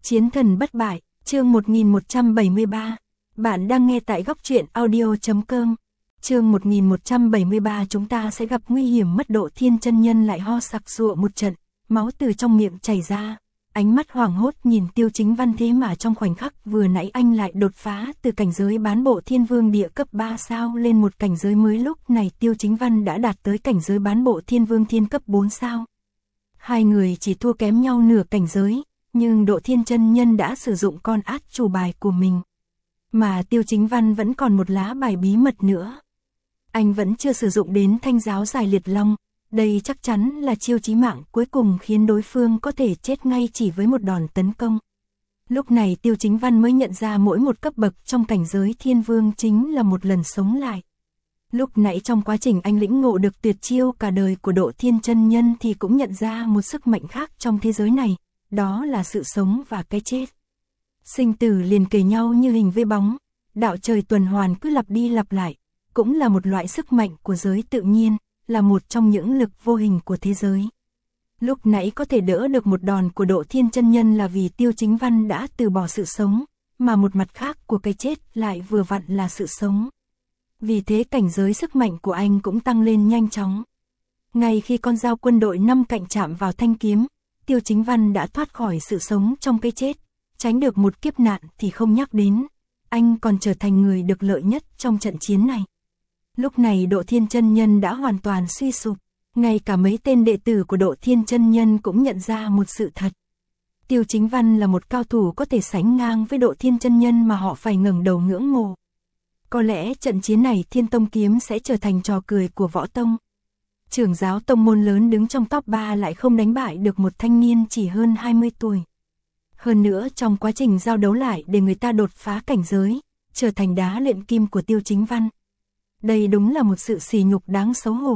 Chiến thần bất bại, chương 1173. Bạn đang nghe tại góc truyện audio.com. Chương 1173 chúng ta sẽ gặp nguy hiểm mất Độ Thiên chân nhân lại ho sặc sụa một trận, máu từ trong miệng chảy ra. Ánh mắt hoảng hốt nhìn Tiêu Chính Văn, thế mà trong khoảnh khắc vừa nãy anh lại đột phá từ cảnh giới bán bộ thiên vương địa cấp 3 sao lên một cảnh giới mới, lúc này Tiêu Chính Văn đã đạt tới cảnh giới bán bộ thiên vương thiên cấp 4 sao. Hai người chỉ thua kém nhau nửa cảnh giới, nhưng Độ Thiên chân nhân đã sử dụng con át chủ bài của mình. Mà Tiêu Chính Văn vẫn còn một lá bài bí mật nữa. Anh vẫn chưa sử dụng đến thanh giáo giải liệt long. Đây chắc chắn là chiêu chí mạng cuối cùng khiến đối phương có thể chết ngay chỉ với một đòn tấn công. Lúc này Tiêu Chính Văn mới nhận ra mỗi một cấp bậc trong cảnh giới thiên vương chính là một lần sống lại. Lúc nãy trong quá trình anh lĩnh ngộ được tuyệt chiêu cả đời của Độ Thiên chân nhân thì cũng nhận ra một sức mạnh khác trong thế giới này, đó là sự sống và cái chết. Sinh tử liền kề nhau như hình với bóng, đạo trời tuần hoàn cứ lặp đi lặp lại, cũng là một loại sức mạnh của giới tự nhiên, là một trong những lực vô hình của thế giới. Lúc nãy có thể đỡ được một đòn của Độ Thiên chân nhân là vì Tiêu Chính Văn đã từ bỏ sự sống, mà một mặt khác của cái chết lại vừa vặn là sự sống. Vì thế cảnh giới sức mạnh của anh cũng tăng lên nhanh chóng. Ngay khi con dao quân đội 5 cạnh chạm vào thanh kiếm, Tiêu Chính Văn đã thoát khỏi sự sống trong cái chết, tránh được một kiếp nạn thì không nhắc đến, anh còn trở thành người được lợi nhất trong trận chiến này. Lúc này Độ Thiên chân nhân đã hoàn toàn suy sụp, ngay cả mấy tên đệ tử của Độ Thiên chân nhân cũng nhận ra một sự thật. Tiêu Chính Văn là một cao thủ có thể sánh ngang với Độ Thiên chân nhân mà họ phải ngẩng đầu ngưỡng mộ. Có lẽ trận chiến này Thiên Tông kiếm sẽ trở thành trò cười của võ tông. Trưởng giáo tông môn lớn đứng trong top 3 lại không đánh bại được một thanh niên chỉ hơn 20 tuổi. Hơn nữa trong quá trình giao đấu lại để người ta đột phá cảnh giới, trở thành đá luyện kim của Tiêu Chính Văn. Đây đúng là một sự sỉ nhục đáng xấu hổ.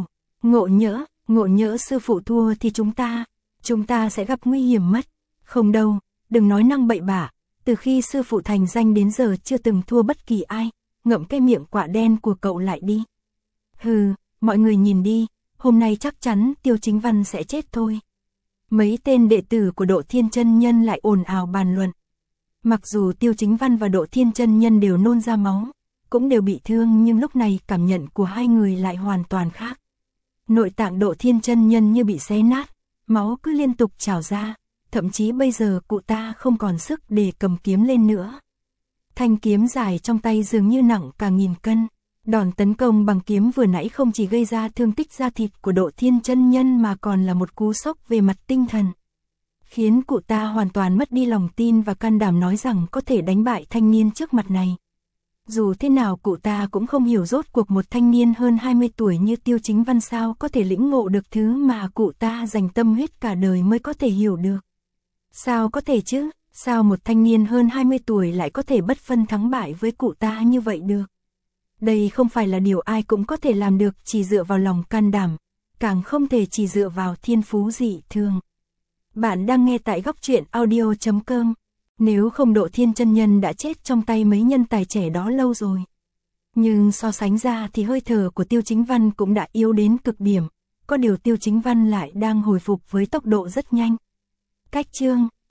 Ngộ nhỡ sư phụ thua thì chúng ta sẽ gặp nguy hiểm mất. Không đâu, đừng nói năng bậy bạ, từ khi sư phụ thành danh đến giờ chưa từng thua bất kỳ ai, ngậm cái miệng quạ đen của cậu lại đi. Hừ, mọi người nhìn đi, hôm nay chắc chắn Tiêu Chính Văn sẽ chết thôi. Mấy tên đệ tử của Độ Thiên chân nhân lại ồn ào bàn luận. Mặc dù Tiêu Chính Văn và Độ Thiên chân nhân đều nôn ra máu, cũng đều bị thương, nhưng lúc này cảm nhận của hai người lại hoàn toàn khác. Nội tạng Độ Thiên chân nhân như bị xé nát, máu cứ liên tục trào ra, thậm chí bây giờ cụ ta không còn sức để cầm kiếm lên nữa. Thanh kiếm dài trong tay dường như nặng cả 1000 cân. Đòn tấn công bằng kiếm vừa nãy không chỉ gây ra thương tích da thịt của Độ Thiên chân nhân mà còn là một cú sốc về mặt tinh thần, khiến cụ ta hoàn toàn mất đi lòng tin và can đảm nói rằng có thể đánh bại thanh niên trước mặt này. Dù thế nào cụ ta cũng không hiểu rốt cuộc một thanh niên hơn 20 tuổi như Tiêu Chính Văn sao có thể lĩnh ngộ được thứ mà cụ ta dành tâm huyết cả đời mới có thể hiểu được. Sao có thể chứ? Sao một thanh niên hơn 20 tuổi lại có thể bất phân thắng bại với cụ ta như vậy được? Đây không phải là điều ai cũng có thể làm được chỉ dựa vào lòng can đảm, càng không thể chỉ dựa vào thiên phú dị thường. Bạn đang nghe tại góc truyện audio.com. Nếu không Độ Thiên chân nhân đã chết trong tay mấy nhân tài trẻ đó lâu rồi. Nhưng so sánh ra thì hơi thở của Tiêu Chính Văn cũng đã yếu đến cực điểm, có điều Tiêu Chính Văn lại đang hồi phục với tốc độ rất nhanh. Cách chương